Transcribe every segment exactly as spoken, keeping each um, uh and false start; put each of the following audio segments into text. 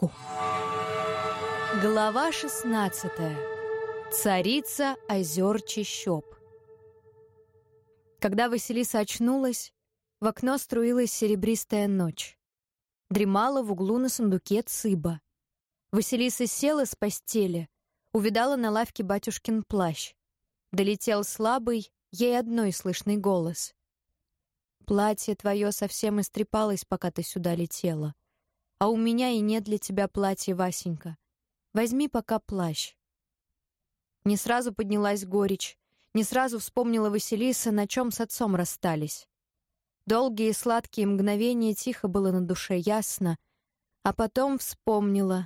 матушку. Глава шестнадцатая. Царица озер чащоб. Когда Василиса очнулась, в окно струилась серебристая ночь. Дремала в углу на сундуке Цыба. Василиса села с постели, увидала на лавке батюшкин плащ. Долетел слабый, ей одной слышный голос. «Платье твое совсем истрепалось, пока ты сюда летела. А у меня и нет для тебя платья, Васенька. Возьми пока плащ». Не сразу поднялась горечь, не сразу вспомнила Василиса, на чем с отцом расстались. Долгие и сладкие мгновения тихо было на душе, ясно, а потом вспомнила.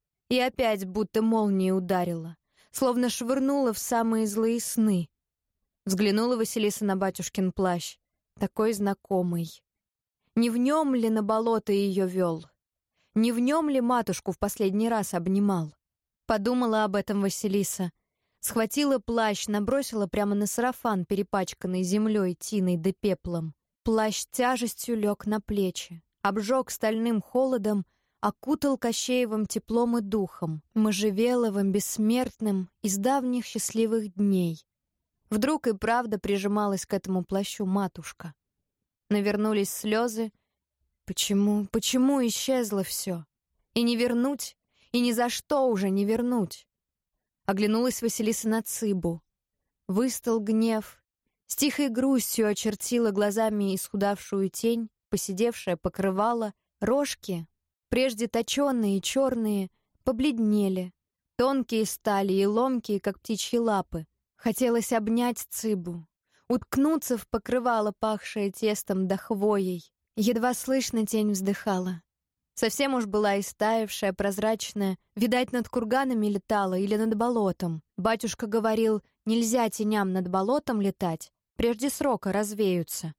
И опять будто молнией ударила, словно швырнула в самые злые сны. Взглянула Василиса на батюшкин плащ, такой знакомый. Не в нем ли на болото ее вел? Не в нем ли матушку в последний раз обнимал? Подумала об этом Василиса. Схватила плащ, набросила прямо на сарафан, перепачканный землей, тиной да пеплом. Плащ тяжестью лег на плечи, обжег стальным холодом, окутал Кощеевым теплом и духом, можжевеловым, бессмертным, из давних счастливых дней. Вдруг и правда прижималась к этому плащу матушка. Навернулись слезы. Почему, почему исчезло все? И не вернуть, и ни за что уже не вернуть. Оглянулась Василиса на Цыбу. Выстал гнев. С тихой грустью очертила глазами исхудавшую тень, поседевшее покрывало. Рожки, прежде точеные и черные, побледнели. Тонкие стали и ломкие, как птичьи лапы. Хотелось обнять Цыбу, уткнуться в покрывало, пахшее тестом да хвоей. Едва слышно тень вздыхала. Совсем уж была истаявшая, прозрачная, видать, над курганами летала или над болотом. Батюшка говорил, нельзя теням над болотом летать, прежде срока развеются.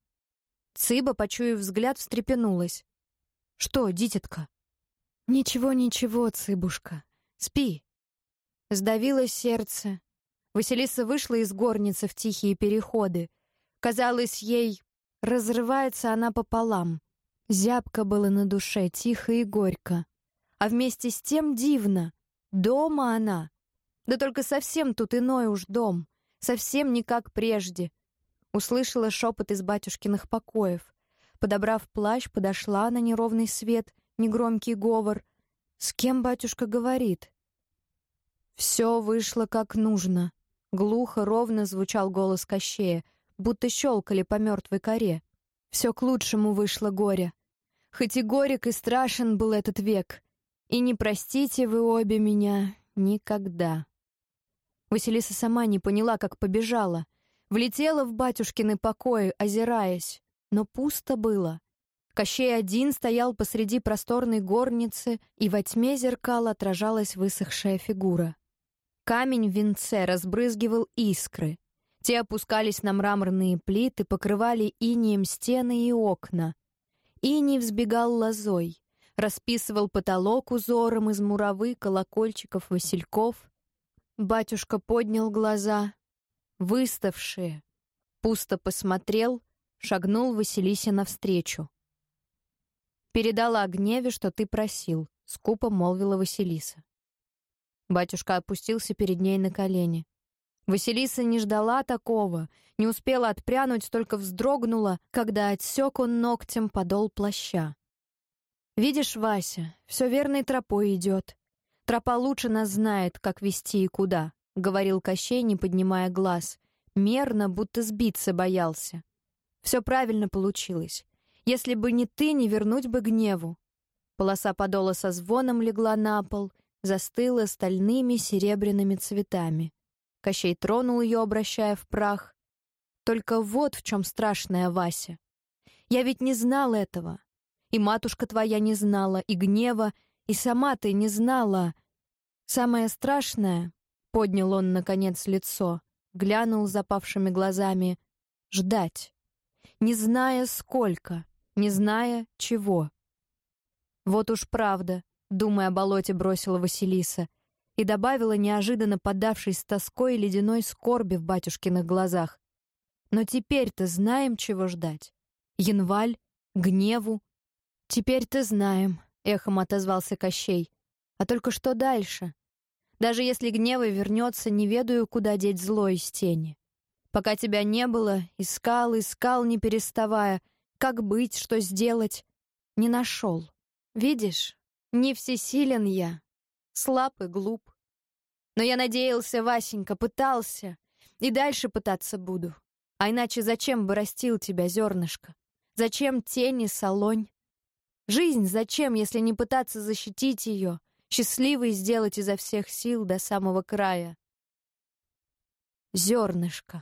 Цыба, почуяв взгляд, встрепенулась. «Что, дитятка?» «Ничего, ничего, Цыбушка, спи». Сдавило сердце. Василиса вышла из горницы в тихие переходы. Казалось ей, разрывается она пополам. Зябко было на душе, тихо и горько. А вместе с тем дивно. Дома она. Да только совсем тут иной уж дом. Совсем не как прежде. Услышала шепот из батюшкиных покоев. Подобрав плащ, подошла на неровный свет, негромкий говор. С кем батюшка говорит? Все вышло как нужно. Глухо, ровно звучал голос Кощея, будто щелкали по мертвой коре. Все к лучшему вышло горе. Хоть и горек, и страшен был этот век. И не простите вы обе меня никогда. Василиса сама не поняла, как побежала. Влетела в батюшкины покои, озираясь. Но пусто было. Кощей один стоял посреди просторной горницы, и во тьме зеркала отражалась высохшая фигура. Камень в венце разбрызгивал искры. Те опускались на мраморные плиты, покрывали инеем стены и окна. Иней взбегал лозой, расписывал потолок узором из муравы, колокольчиков, васильков. Батюшка поднял глаза, выставшие, пусто посмотрел, шагнул Василисе навстречу. «Передала о гневе, что ты просил», — скупо молвила Василиса. Батюшка опустился перед ней на колени. Василиса не ждала такого, не успела отпрянуть, только вздрогнула, когда отсек он ногтем подол плаща. «Видишь, Вася, все верной тропой идет. Тропа лучше нас знает, как вести и куда», — говорил Кощей, не поднимая глаз, мерно, будто сбиться боялся. «Все правильно получилось. Если бы не ты, не вернуть бы гневу». Полоса подола со звоном легла на пол, застыла стальными серебряными цветами. Кощей тронул ее, обращая в прах. «Только вот в чем страшная, Вася. Я ведь не знал этого. И матушка твоя не знала, и гнева, и сама ты не знала. Самое страшное, — поднял он, наконец, лицо, глянул запавшими глазами, — ждать, не зная сколько, не зная чего». «Вот уж правда», — думая о болоте, бросила Василиса, и добавила, неожиданно поддавшись тоской и ледяной скорби в батюшкиных глазах. «Но теперь-то знаем, чего ждать. Янваль, гневу». «Теперь-то знаем», — эхом отозвался Кощей. А только что дальше? Даже если гнева вернется, не ведаю, куда деть зло из тени. Пока тебя не было, искал, искал, не переставая. Как быть, что сделать? Не нашел. Видишь, не всесилен я, слаб и глуп. Но я надеялся, Васенька, пытался, и дальше пытаться буду. А иначе зачем бы растил тебя, зернышко? Зачем тени, солонь? Жизнь зачем, если не пытаться защитить ее, счастливой сделать изо всех сил до самого края? Зернышко.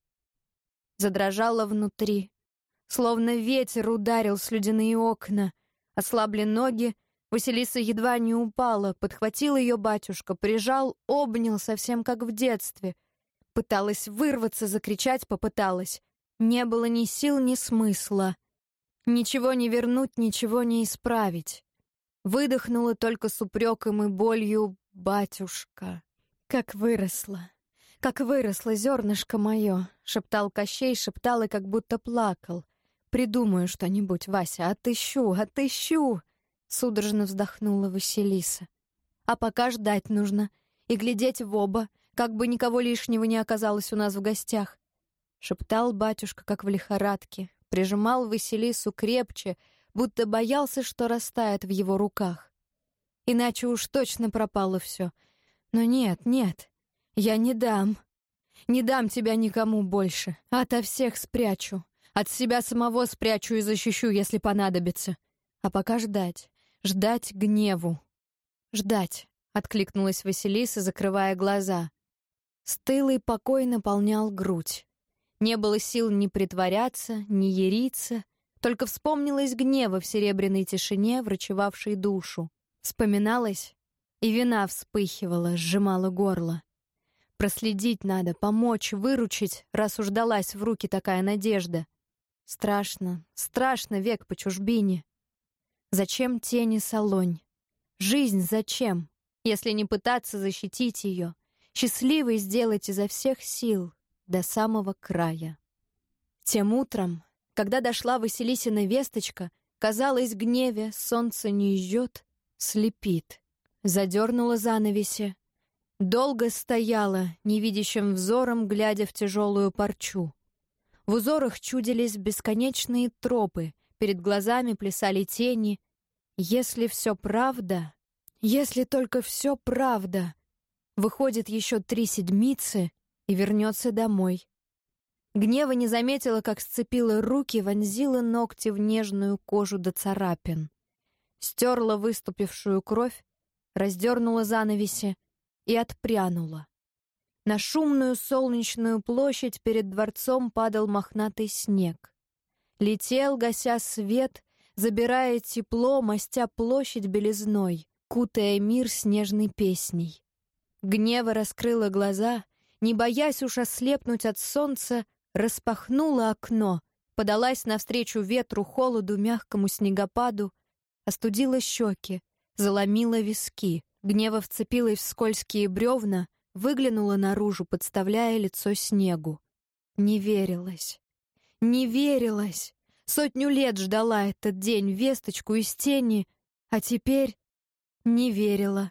Задрожало внутри, словно ветер ударил в слюдяные окна. Ослабли ноги, Василиса едва не упала, подхватил ее батюшка, прижал, обнял, совсем как в детстве. Пыталась вырваться, закричать попыталась. Не было ни сил, ни смысла. Ничего не вернуть, ничего не исправить. Выдохнула только с упреком и болью: «Батюшка, как выросла, как выросло зернышко мое!» — шептал Кощей, шептал и как будто плакал. «Придумаю что-нибудь, Вася, отыщу, отыщу!» — судорожно вздохнула Василиса. «А пока ждать нужно и глядеть в оба, как бы никого лишнего не оказалось у нас в гостях», — шептал батюшка, как в лихорадке, прижимал Василису крепче, будто боялся, что растает в его руках. Иначе уж точно пропало все. Но нет, нет, я не дам. Не дам тебя никому больше. Ото всех спрячу. От себя самого спрячу и защищу, если понадобится. А пока ждать. Ждать гневу. «Ждать», — откликнулась Василиса, закрывая глаза. Стылый покой наполнял грудь. Не было сил ни притворяться, ни яриться. Только вспомнилось гнева в серебряной тишине, врачевавшей душу. Вспоминалось, и вина вспыхивала, сжимала горло. Проследить надо, помочь, выручить, раз уж далась в руки такая надежда. Страшно, страшно век по чужбине. Зачем тени, солонь? Жизнь зачем, если не пытаться защитить ее, счастливой сделать изо всех сил до самого края? Тем утром, когда дошла Василисина весточка, казалось, гневе солнце не жжет, слепит. Задернула занавеси. Долго стояла, невидящим взором, глядя в тяжелую парчу. В узорах чудились бесконечные тропы, перед глазами плясали тени. Если все правда, если только все правда, выходит еще три седмицы и вернется домой. Гнева не заметила, как сцепила руки, вонзила ногти в нежную кожу до царапин. Стерла выступившую кровь, раздернула занавеси и отпрянула. На шумную солнечную площадь перед дворцом падал мохнатый снег. Летел, гася свет, забирая тепло, мастя площадь белизной, кутая мир снежной песней. Гнева раскрыла глаза, не боясь уж ослепнуть от солнца, распахнула окно, подалась навстречу ветру, холоду, мягкому снегопаду, остудила щеки, заломила виски. Гнева вцепилась в скользкие бревна, выглянула наружу, подставляя лицо снегу. Не верилась. Не верилась. Сотню лет ждала этот день, весточку из тени, а теперь не верила.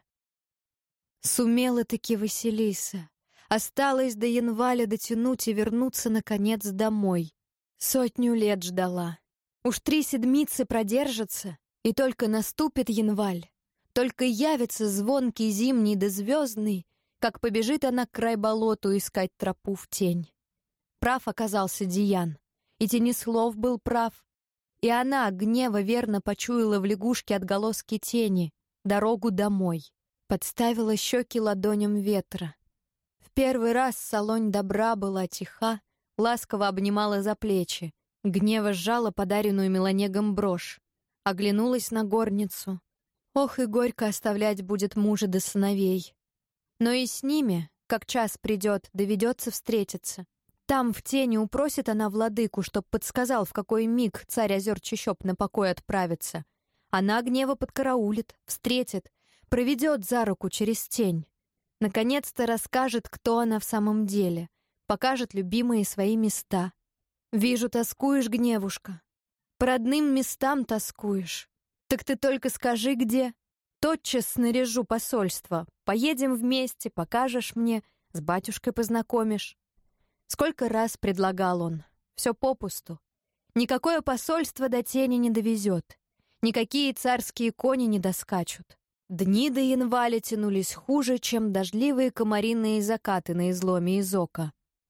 Сумела-таки Василиса. Осталось до января дотянуть и вернуться, наконец, домой. Сотню лет ждала. Уж три седмицы продержится, и только наступит январь. Только явится звонкий зимний да звездный, как побежит она к край болоту искать тропу в тень. Прав оказался Диян, и Тенислов был прав. И она, гнева, верно почуяла в лягушке отголоски тени, дорогу домой. Подставила щеки ладоням ветра. В первый раз Солонь добра была тиха, ласково обнимала за плечи. Гнева сжала подаренную Меланегом брошь. Оглянулась на горницу. Ох, и горько оставлять будет мужа да сыновей. Но и с ними, как час придет, доведется встретиться. Там, в тени, упросит она владыку, чтоб подсказал, в какой миг царь озер Чищоп на покой отправится. Она гнева подкараулит, встретит, проведет за руку через тень. Наконец-то расскажет, кто она в самом деле, покажет любимые свои места. «Вижу, тоскуешь, гневушка. По родным местам тоскуешь. Так ты только скажи, где. Тотчас снаряжу посольство. Поедем вместе, покажешь мне, с батюшкой познакомишь. Сколько раз предлагал он. Все попусту. Никакое посольство до тени не довезет. Никакие царские кони не доскачут. Дни до янваля тянулись хуже, чем дождливые комариные закаты на изломе Изока.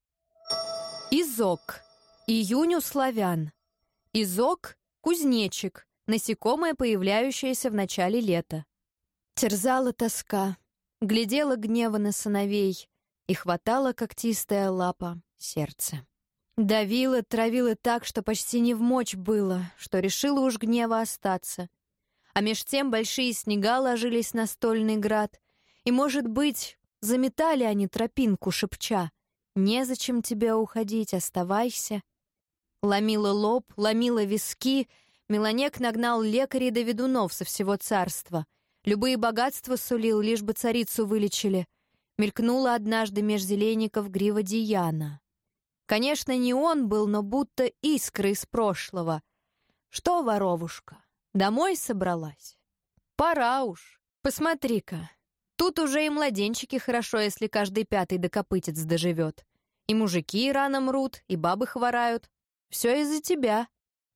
Изок. Июнь у славян. Изок — кузнечик, насекомое, появляющееся в начале лета. Терзала тоска, глядела гнева на сыновей, и хватала когтистая лапа сердце. Давила, травила так, что почти не вмочь было, что решила уж гнева остаться. А меж тем большие снега ложились на стольный град, и, может быть, заметали они тропинку, шепча: «Незачем тебе уходить, оставайся». Ломила лоб, ломила виски, Меланек нагнал лекарей да ведунов со всего царства. Любые богатства сулил, лишь бы царицу вылечили. Мелькнула однажды меж зеленников грива Дияна. Конечно, не он был, но будто искра из прошлого. Что, воровушка, домой собралась? Пора уж. Посмотри-ка, тут уже и младенчики хорошо, если каждый пятый до копытец доживет. И мужики рано мрут, и бабы хворают. Все из-за тебя.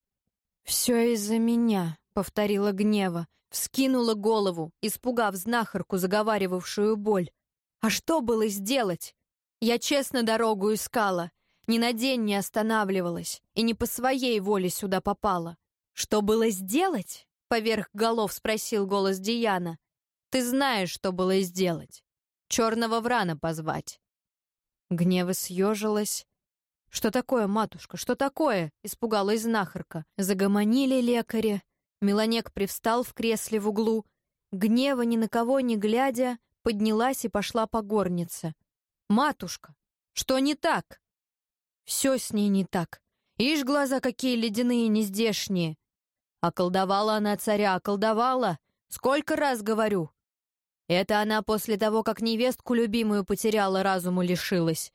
Все из-за меня, повторила гнева, вскинула голову, испугав знахарку, заговаривавшую боль. А что было сделать? Я честно дорогу искала, ни на день не останавливалась и не по своей воле сюда попала. Что было сделать? Поверх голов спросил голос Дияна. Ты знаешь, что было сделать. Черного врана позвать. Гнева съежилась. «Что такое, матушка, что такое?» — испугалась знахарка. Загомонили лекари. Меланек привстал в кресле в углу. Гнева, ни на кого не глядя, поднялась и пошла по горнице. «Матушка, что не так?» «Все с ней не так. Ишь, глаза какие ледяные, нездешние!» Околдовала она царя, околдовала. Сколько раз говорю. Это она после того, как невестку любимую потеряла, разуму лишилась.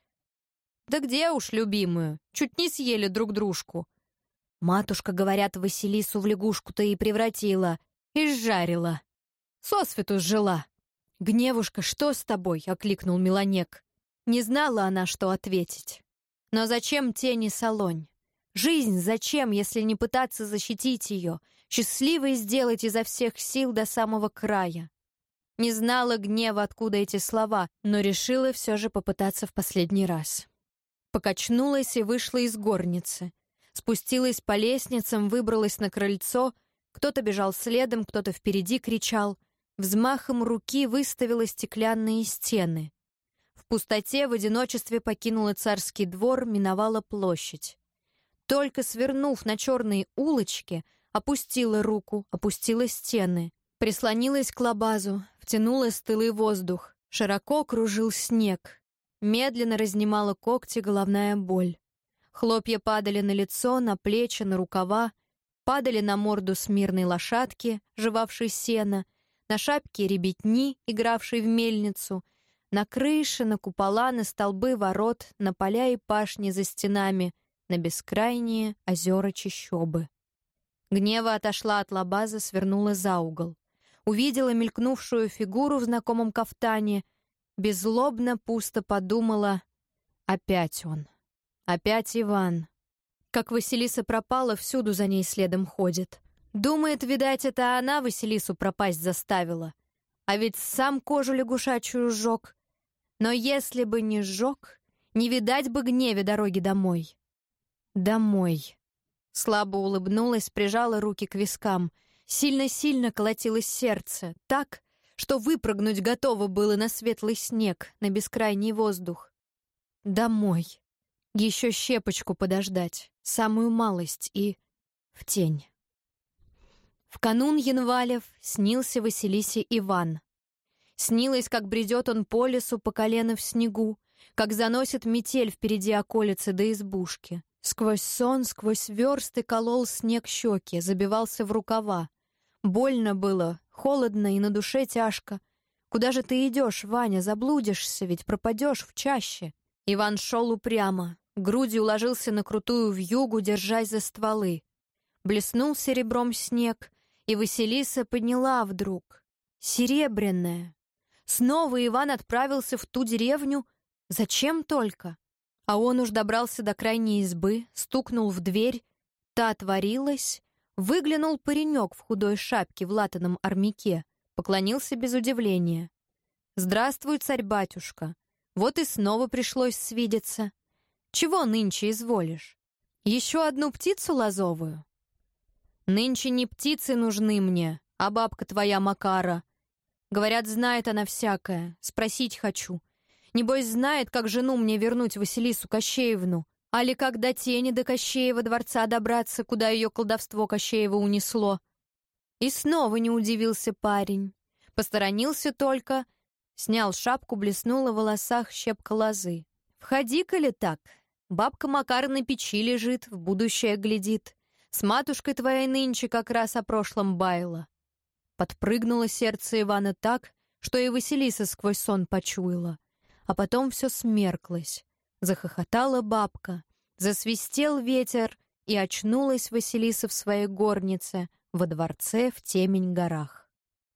Да где уж любимую, чуть не съели друг дружку. Матушка, говорят, Василису в лягушку-то и превратила, и сжарила. Сосвету сжила. «Гневушка, что с тобой?» — окликнул Меланек. Не знала она, что ответить. Но зачем тени Солонь? Жизнь зачем, если не пытаться защитить ее, счастливой сделать изо всех сил до самого края? Не знала гнева, откуда эти слова, но решила все же попытаться в последний раз. Покачнулась и вышла из горницы. Спустилась по лестницам, выбралась на крыльцо. Кто-то бежал следом, кто-то впереди кричал. Взмахом руки выставила стеклянные стены. В пустоте в одиночестве покинула царский двор, миновала площадь. Только свернув на черные улочки, опустила руку, опустила стены. Прислонилась к лабазу, втянула стылый воздух. Широко кружил снег. Медленно разнимала когти головная боль. Хлопья падали на лицо, на плечи, на рукава, падали на морду смирной лошадки, жевавшей сено, на шапки ребятни, игравшей в мельницу, на крыши, на купола, на столбы ворот, на поля и пашни за стенами, на бескрайние озера чащобы. Гнева отошла от лабаза, свернула за угол. Увидела мелькнувшую фигуру в знакомом кафтане, беззлобно, пусто подумала: опять он, опять Иван. Как Василиса пропала, всюду за ней следом ходит. Думает, видать, это она Василису пропасть заставила. А ведь сам кожу лягушачью сжег. Но если бы не сжег, не видать бы Гневе дороги домой. Домой. Слабо улыбнулась, прижала руки к вискам. Сильно-сильно колотилось сердце, так, что выпрыгнуть готово было на светлый снег, на бескрайний воздух. Домой. Еще щепочку подождать, самую малость и в тень. В канун янвалев снился Василисе Иван. Снилось, как бредет он по лесу по колено в снегу, как заносит метель впереди околицы до избушки. Сквозь сон, сквозь версты колол снег щеки, забивался в рукава. Больно было, холодно и на душе тяжко. Куда же ты идешь, Ваня, заблудишься, ведь пропадешь в чаще. Иван шел упрямо, грудью ложился на крутую вьюгу, держась за стволы. Блеснул серебром снег, и Василиса подняла вдруг. Серебряная. Снова Иван отправился в ту деревню. Зачем только? А он уж добрался до крайней избы, стукнул в дверь. Та отворилась. Выглянул паренек в худой шапке в латаном армяке. Поклонился без удивления. «Здравствуй, царь-батюшка. Вот и снова пришлось свидеться. Чего нынче изволишь? Еще одну птицу лазовую?» «Нынче не птицы нужны мне, а бабка твоя Макара. Говорят, знает она всякое. Спросить хочу. Небось, знает, как жену мне вернуть Василису Кощеевну, али как до тени до Кощеева дворца добраться, куда ее колдовство Кощеева унесло». И снова не удивился парень. Посторонился только, снял шапку, блеснула в волосах щепка лозы. «Входи-ка ли так? Бабка Макара на печи лежит, в будущее глядит. С матушкой твоей нынче как раз о прошлом баяла». Подпрыгнуло сердце Ивана так, что и Василиса сквозь сон почуяла. А потом все смерклось. Захохотала бабка, засвистел ветер, и очнулась Василиса в своей горнице во дворце в Темень-горах.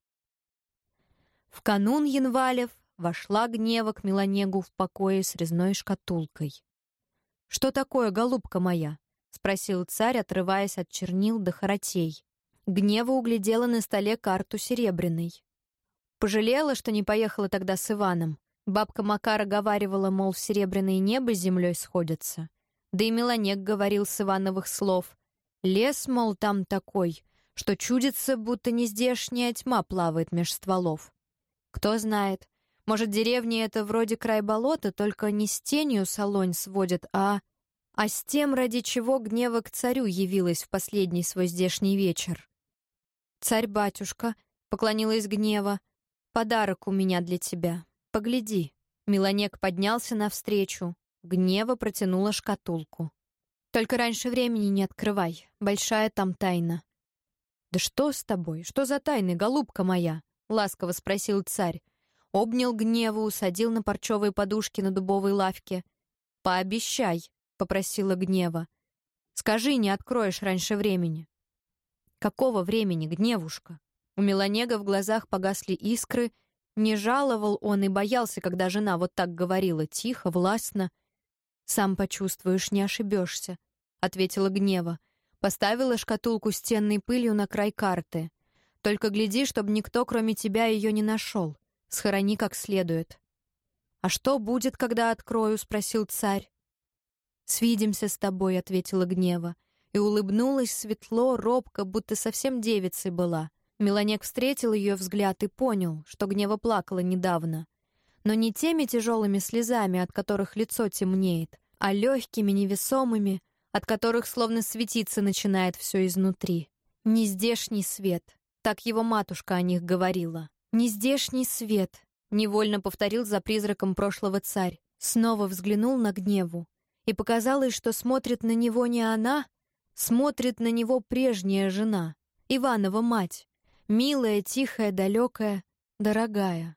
В канун Янвалев вошла Гнева к Меланегу в покое с резной шкатулкой. «Что такое, голубка моя?» — спросил царь, отрываясь от чернил до хоротей. Гнева углядела на столе карту серебряной. Пожалела, что не поехала тогда с Иваном. Бабка Макара говаривала, мол, в серебряное небо с землей сходятся. Да и Меланег говорил с Ивановых слов. Лес, мол, там такой, что чудится, будто нездешняя тьма плавает меж стволов. Кто знает, может, деревня это вроде край болота, только не с тенью солонь сводит, а... а с тем, ради чего Гнева к царю явилась в последний свой здешний вечер. «Царь-батюшка», — поклонилась Гнева, — «подарок у меня для тебя. Погляди». Меланег поднялся навстречу. Гнева протянула шкатулку. «Только раньше времени не открывай. Большая там тайна». «Да что с тобой? Что за тайны, голубка моя?» — ласково спросил царь. Обнял Гневу, усадил на парчевой подушке на дубовой лавке. «Пообещай», — попросила Гнева. «Скажи, не откроешь раньше времени». «Какого времени, Гневушка?» У Меланега в глазах погасли искры. Не жаловал он и боялся, когда жена вот так говорила, тихо, властно. «Сам почувствуешь, не ошибешься», — ответила Гнева. Поставила шкатулку с ценной пылью на край карты. «Только гляди, чтобы никто, кроме тебя, ее не нашел. Схорони как следует». «А что будет, когда открою?» — спросил царь. «Свидимся с тобой», — ответила Гнева. И улыбнулась светло, робко, будто совсем девицей была. Меланег встретил ее взгляд и понял, что Гнева плакала недавно. Но не теми тяжелыми слезами, от которых лицо темнеет, а легкими, невесомыми, от которых словно светиться начинает все изнутри. «Нездешний свет», — так его матушка о них говорила. «Нездешний свет», — невольно повторил за призраком прошлого царь. Снова взглянул на Гневу, и показалось, что смотрит на него не она, смотрит на него прежняя жена, Иванова мать, милая, тихая, далекая, дорогая.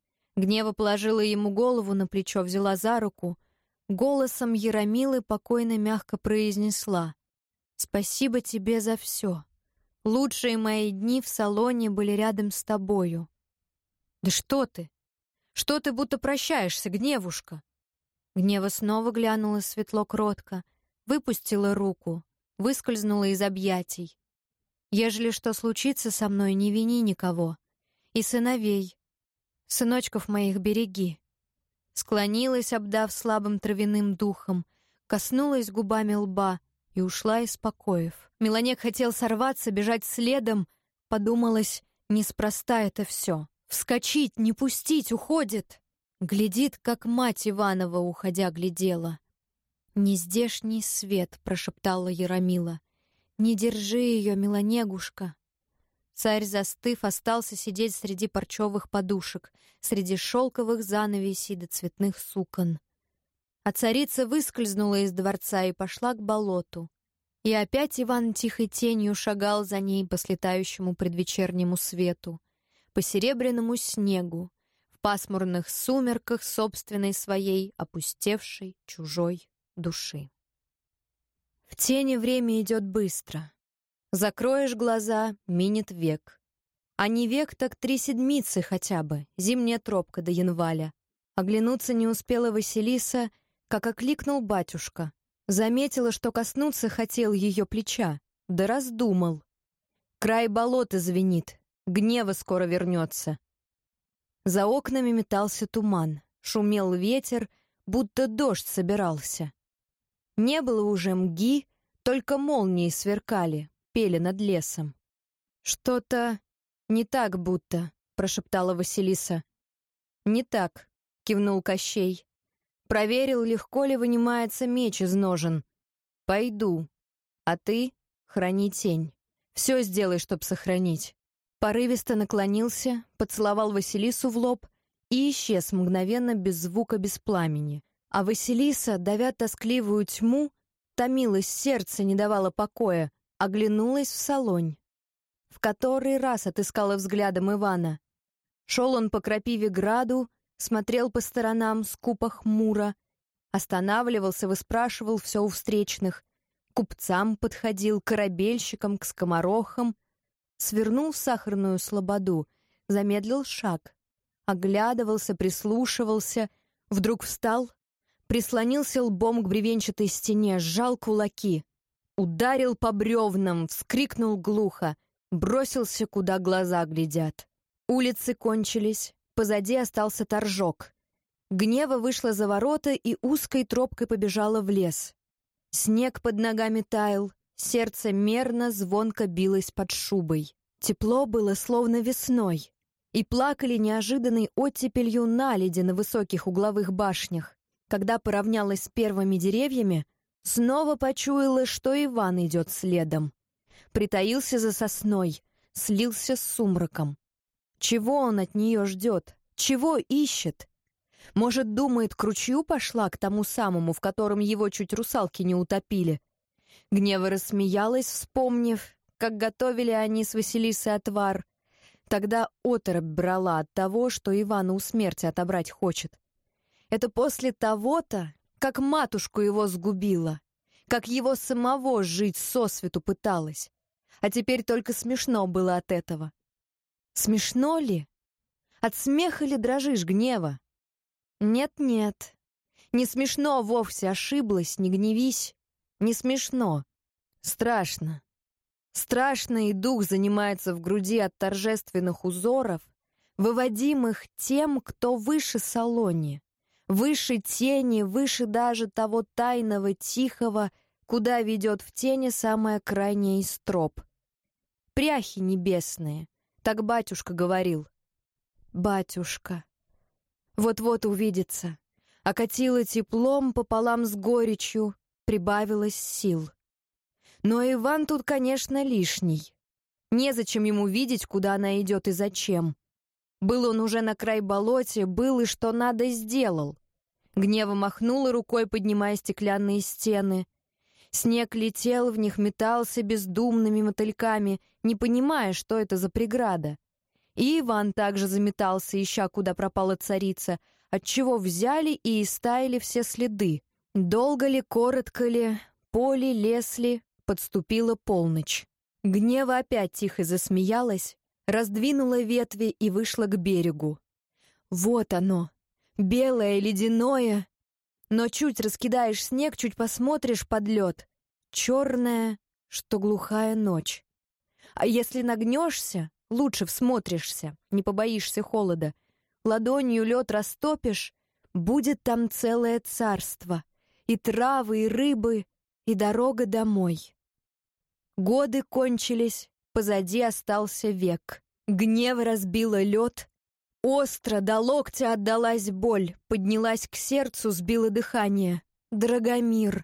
Гнева положила ему голову на плечо, взяла за руку, голосом Яромилы покойно мягко произнесла: «Спасибо тебе за все. Лучшие мои дни в салоне были рядом с тобою». «Да что ты? Что ты будто прощаешься, Гневушка?» Гнева снова глянула светло-кротко, выпустила руку, выскользнула из объятий. «Ежели что случится со мной, не вини никого. И сыновей, сыночков моих береги». Склонилась, обдав слабым травяным духом, коснулась губами лба и ушла из покоев. Меланег хотел сорваться, бежать следом. Подумалось, неспроста это все. Вскочить, не пустить, уходит. Глядит, как мать Иванова, уходя, глядела. «Нездешний свет», — прошептала Яромила. «Не держи ее, Меланегушка». Царь, застыв, остался сидеть среди парчевых подушек, среди шелковых занавесей до цветных сукон. А царица выскользнула из дворца и пошла к болоту. И опять Иван тихой тенью шагал за ней по слетающему предвечернему свету, по серебряному снегу, в пасмурных сумерках собственной своей, опустевшей, чужой души. В тени время идет быстро. Закроешь глаза — минет век. А не век, так три седмицы хотя бы, зимняя тропка до янваля. Оглянуться не успела Василиса, как окликнул батюшка. Заметила, что коснуться хотел ее плеча, да раздумал. Край болота звенит, Гнева скоро вернется. За окнами метался туман, шумел ветер, будто дождь собирался. Не было уже мги, только молнии сверкали, пели над лесом. «Что-то не так будто», — прошептала Василиса. «Не так», — кивнул Кощей. «Проверил, легко ли вынимается меч из ножен. Пойду. А ты храни тень. Все сделай, чтоб сохранить». Порывисто наклонился, поцеловал Василису в лоб и исчез мгновенно без звука, без пламени. А Василиса, давя тоскливую тьму, томилось сердце, не давало покоя, оглянулась в салонь. В который раз отыскала взглядом Ивана. Шел он по крапиве граду, смотрел по сторонам, скупо хмуро, останавливался, выспрашивал все у встречных, к купцам подходил, к корабельщикам, к скоморохам, свернул в сахарную слободу, замедлил шаг, оглядывался, прислушивался, вдруг встал, прислонился лбом к бревенчатой стене, сжал кулаки, ударил по бревнам, вскрикнул глухо, бросился, куда глаза глядят. Улицы кончились, позади остался торжок. Гнева вышла за ворота и узкой тропкой побежала в лес. Снег под ногами таял, сердце мерно, звонко билось под шубой. Тепло было, словно весной, и плакали неожиданной оттепелью наледи на высоких угловых башнях. Когда поравнялась с первыми деревьями, снова почуяла, что Иван идет следом. Притаился за сосной, слился с сумраком. Чего он от нее ждет? Чего ищет? Может, думает, к ручью пошла, к тому самому, в котором его чуть русалки не утопили? Гнева рассмеялась, вспомнив, как готовили они с Василисой отвар. Тогда оторопь брала от того, что Ивана у смерти отобрать хочет. Это после того-то, как матушку его сгубила, как его самого жить сосвету пыталась. А теперь только смешно было от этого. Смешно ли? От смеха ли дрожишь, Гнева? Нет-нет, не смешно вовсе, ошиблась, не гневись. Не смешно. Страшно. Страшно, и дух занимается в груди от торжественных узоров, выводимых тем, кто выше Салони, выше тени, выше даже того тайного, тихого, куда ведет в тени самая крайняя из троп. Пряхи небесные, так батюшка говорил. Батюшка. Вот-вот увидится. Окатило теплом пополам с горечью, прибавилось сил. Но Иван тут, конечно, лишний. Незачем ему видеть, куда она идет и зачем. Был он уже на край болоте, был и что надо сделал. Гнева махнула рукой, поднимая стеклянные стены. Снег летел в них, метался бездумными мотыльками, не понимая, что это за преграда. И Иван также заметался, ища, куда пропала царица, отчего взяли и истаяли все следы. Долго ли, коротко ли, поле, лес ли, подступила полночь. Гнева опять тихо засмеялась, раздвинула ветви и вышла к берегу. Вот оно, белое, ледяное. Но чуть раскидаешь снег, чуть посмотришь под лед. Черная, что глухая ночь. А если нагнешься, лучше всмотришься, не побоишься холода. Ладонью лед растопишь, будет там целое царство. И травы, и рыбы, и дорога домой. Годы кончились, позади остался век. Гнев разбила лед. Остро до локтя отдалась боль, поднялась к сердцу, сбила дыхание. Драгомир!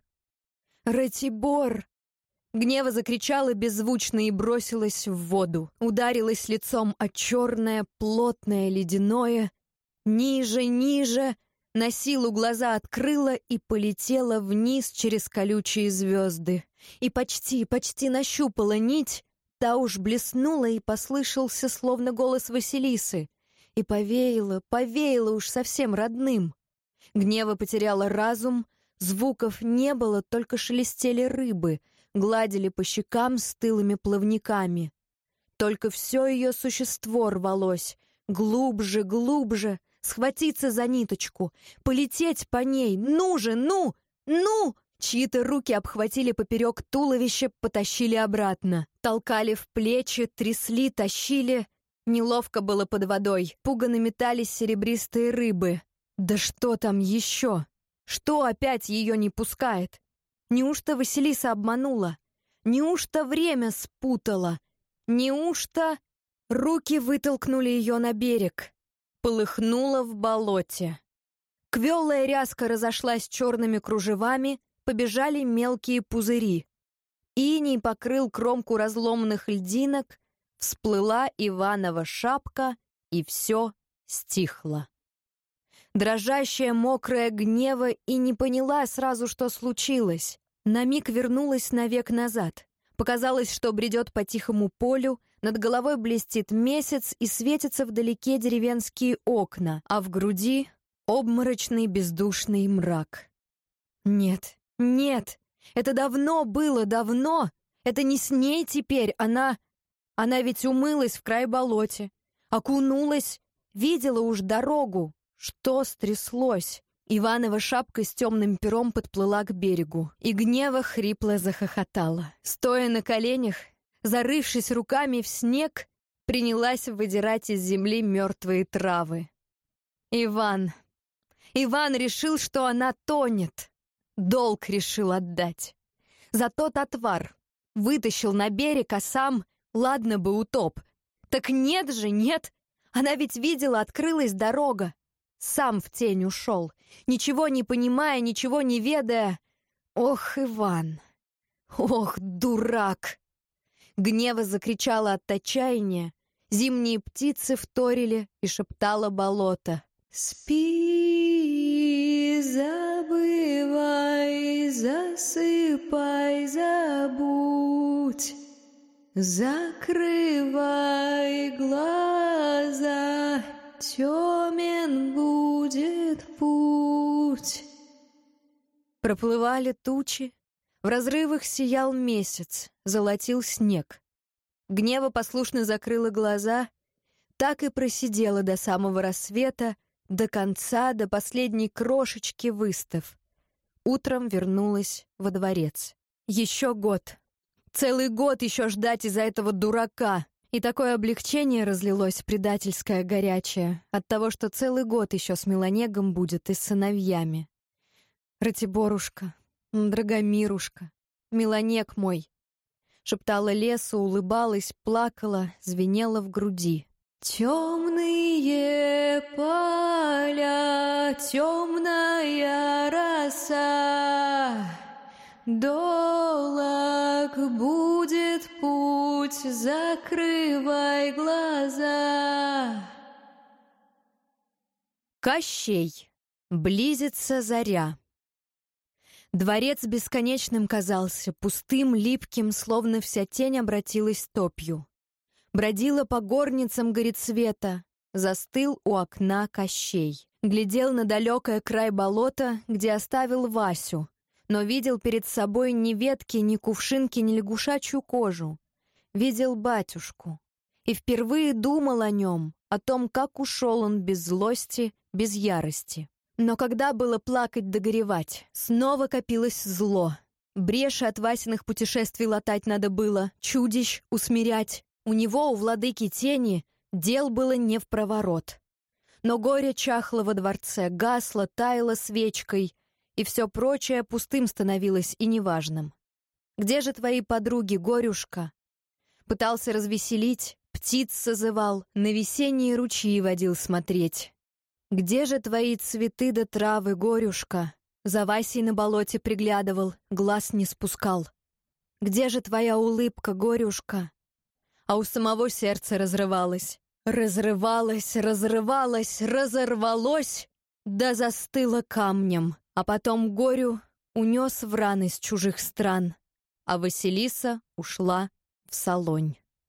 Ратибор! Гнева закричала беззвучно и бросилась в воду. Ударилась лицом о черное, плотное, ледяное. Ниже, ниже! На силу глаза открыла и полетела вниз через колючие звезды. И почти, почти нащупала нить, та уж блеснула, и послышался словно голос Василисы. И повеяло, повеяло уж совсем родным. Гнева потеряла разум, звуков не было, только шелестели рыбы, гладили по щекам стылыми плавниками. Только все ее существо рвалось. Глубже, глубже, схватиться за ниточку, полететь по ней. Ну же, ну, ну! Чьи-то руки обхватили поперек туловища, потащили обратно. Толкали в плечи, трясли, тащили. Неловко было под водой. Пуганно метались серебристые рыбы. Да что там еще? Что опять ее не пускает? Неужто Василиса обманула? Неужто время спутала? Неужто... Руки вытолкнули ее на берег. Полыхнуло в болоте. Квелая ряска разошлась черными кружевами, побежали мелкие пузыри. Иней покрыл кромку разломанных льдинок, всплыла Иванова шапка, и все стихло. Дрожащая, мокрая гнева и не поняла сразу, что случилось. На миг вернулась навек назад. Показалось, что бредет по тихому полю, над головой блестит месяц и светятся вдалеке деревенские окна, а в груди — обморочный бездушный мрак. Нет, нет, это давно было, давно. Это не с ней теперь, она... Она ведь умылась в край болоте, окунулась, видела уж дорогу. Что стряслось? Иванова шапка с темным пером подплыла к берегу, и гнева хрипло захохотала. Стоя на коленях, зарывшись руками в снег, принялась выдирать из земли мертвые травы. Иван... Иван решил, что она тонет. Долг решил отдать. За тот отвар. Вытащил на берег, а сам... Ладно бы утоп. Так нет же, нет. Она ведь видела, открылась дорога. Сам в тень ушел, ничего не понимая, ничего не ведая. Ох, Иван! Ох, дурак! Гнева закричала от отчаяния. Зимние птицы вторили, и шептало болото. Спи, забывай, засыпай, забудь. Закрывай глаза, тёмен будет путь. Проплывали тучи, в разрывах сиял месяц, золотил снег. Гнева послушно закрыла глаза, так и просидела до самого рассвета, до конца, до последней крошечки выстав. Утром вернулась во дворец. Еще год. Целый год еще ждать из-за этого дурака. И такое облегчение разлилось предательское горячее от того, что целый год еще с Меланегом будет и с сыновьями. Ратиборушка, Драгомирушка, Меланег мой, шептала лесу, улыбалась, плакала, звенела в груди. Темные поля, темная роса, долог будет путь, закрывай глаза. Кощей. Близится заря. Дворец бесконечным казался, пустым, липким, словно вся тень обратилась топью. Бродила по горницам горецвета, застыл у окна Кощей. Глядел на далекое край болота, где оставил Васю, но видел перед собой ни ветки, ни кувшинки, ни лягушачью кожу. Видел батюшку. И впервые думал о нем, о том, как ушел он без злости, без ярости. Но когда было плакать да горевать, снова копилось зло. Бреши от Васиных путешествий латать надо было, чудищ усмирять. У него, у владыки тени, дел было не впроворот. Но горе чахло во дворце, гасло, таяло свечкой, и все прочее пустым становилось и неважным. «Где же твои подруги, горюшка?» Пытался развеселить, птиц созывал, на весенние ручьи водил смотреть. «Где же твои цветы да травы, горюшка?» За Васей на болоте приглядывал, глаз не спускал. «Где же твоя улыбка, горюшка?» А у самого сердце разрывалось. Разрывалось, разрывалось, разорвалось, да застыло камнем. А потом горю унес вран из чужих стран, а Василиса ушла в Салонь.